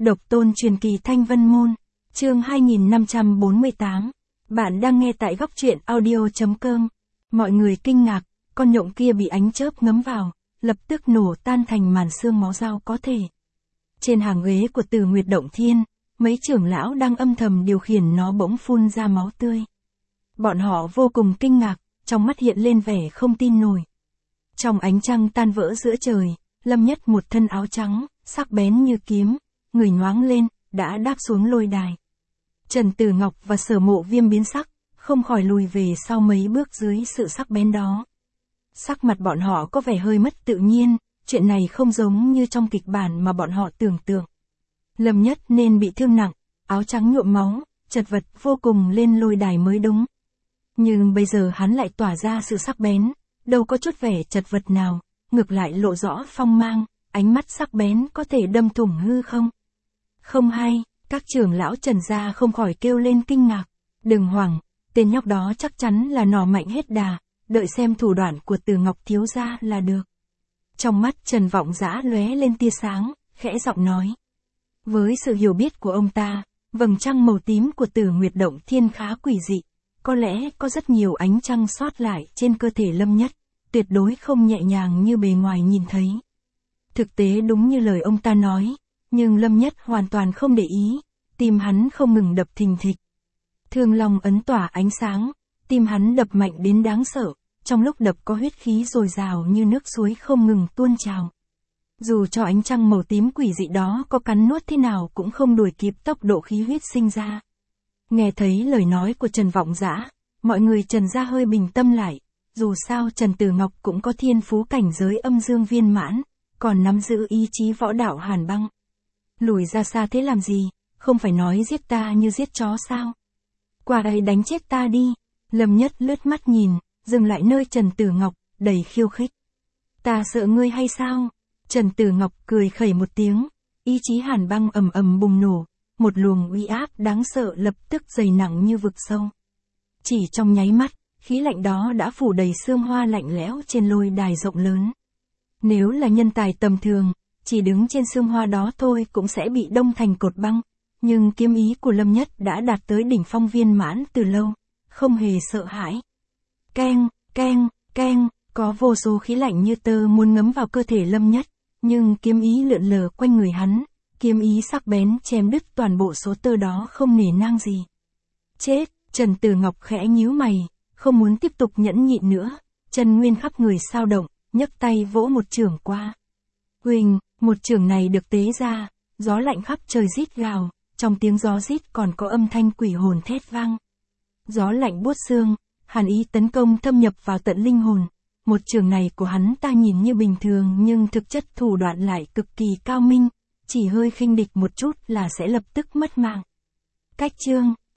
Độc tôn truyền kỳ Thanh Vân Môn, chương 2548. Bạn đang nghe tại góc truyện audio.com. Mọi người kinh ngạc, con nhộng kia bị ánh chớp ngấm vào, lập tức nổ tan thành màn xương máu dao có thể. Trên hàng ghế của Từ Nguyệt Động Thiên, mấy trưởng lão đang âm thầm điều khiển nó bỗng phun ra máu tươi. Bọn họ vô cùng kinh ngạc, trong mắt hiện lên vẻ không tin nổi. Trong ánh trăng tan vỡ giữa trời, Lâm Nhất một thân áo trắng, sắc bén như kiếm, người nhoáng lên, đã đáp xuống lôi đài. Trần Tử Ngọc và Sở Mộ Viêm biến sắc, không khỏi lùi về sau mấy bước dưới sự sắc bén đó. Sắc mặt bọn họ có vẻ hơi mất tự nhiên, chuyện này không giống như trong kịch bản mà bọn họ tưởng tượng. Lâm Nhất nên bị thương nặng, áo trắng nhuộm máu, chật vật vô cùng lên lôi đài mới đúng. Nhưng bây giờ hắn lại tỏa ra sự sắc bén, đâu có chút vẻ chật vật nào, ngược lại lộ rõ phong mang, ánh mắt sắc bén có thể đâm thủng hư không. Không hay, các trưởng lão Trần gia không khỏi kêu lên kinh ngạc. Đừng hoảng, tên nhóc đó chắc chắn là nỏ mạnh hết đà, đợi xem thủ đoạn của Từ Ngọc thiếu gia là được. Trong mắt Trần Vọng Dã lóe lên tia sáng, khẽ giọng nói. Với sự hiểu biết của ông ta, vầng trăng màu tím của Từ Nguyệt Động Thiên khá quỷ dị, có lẽ có rất nhiều ánh trăng sót lại trên cơ thể Lâm Nhất, tuyệt đối không nhẹ nhàng như bề ngoài nhìn thấy. Thực tế đúng như lời ông ta nói, nhưng Lâm Nhất hoàn toàn không để ý, tim hắn không ngừng đập thình thịch. Thương Long ấn tỏa ánh sáng, tim hắn đập mạnh đến đáng sợ, trong lúc đập có huyết khí dồi dào như nước suối không ngừng tuôn trào. Dù cho ánh trăng màu tím quỷ dị đó có cắn nuốt thế nào cũng không đuổi kịp tốc độ khí huyết sinh ra. Nghe thấy lời nói của Trần Vọng Dã, mọi người Trần gia hơi bình tâm lại, dù sao Trần Tử Ngọc cũng có thiên phú cảnh giới âm dương viên mãn, còn nắm giữ ý chí võ đạo hàn băng. Lùi ra xa thế làm gì, không phải nói giết ta như giết chó sao? Qua đây đánh chết ta đi. Lâm Nhất lướt mắt nhìn, dừng lại nơi Trần Tử Ngọc, đầy khiêu khích. Ta sợ ngươi hay sao? Trần Tử Ngọc cười khẩy một tiếng, ý chí hàn băng ầm ầm bùng nổ, một luồng uy áp đáng sợ lập tức dày nặng như vực sâu. Chỉ trong nháy mắt, khí lạnh đó đã phủ đầy sương hoa lạnh lẽo trên lôi đài rộng lớn. Nếu là nhân tài tầm thường, chỉ đứng trên sương hoa đó thôi cũng sẽ bị đông thành cột băng, nhưng kiếm ý của Lâm Nhất đã đạt tới đỉnh phong viên mãn từ lâu, không hề sợ hãi. Keng, keng, keng, có vô số khí lạnh như tơ muốn ngấm vào cơ thể Lâm Nhất, nhưng kiếm ý lượn lờ quanh người hắn, kiếm ý sắc bén chém đứt toàn bộ số tơ đó không nể nang gì. Chết, Trần Tử Ngọc khẽ nhíu mày, không muốn tiếp tục nhẫn nhịn nữa, chân nguyên khắp người xao động, nhấc tay vỗ một chưởng qua. Huỳnh, một chưởng này được tế ra, gió lạnh khắp trời rít gào, trong tiếng gió rít còn có âm thanh quỷ hồn thét vang. Gió lạnh buốt xương, hàn ý tấn công thâm nhập vào tận linh hồn. Một chưởng này của hắn ta nhìn như bình thường nhưng thực chất thủ đoạn lại cực kỳ cao minh, chỉ hơi khinh địch một chút là sẽ lập tức mất mạng. Cách chương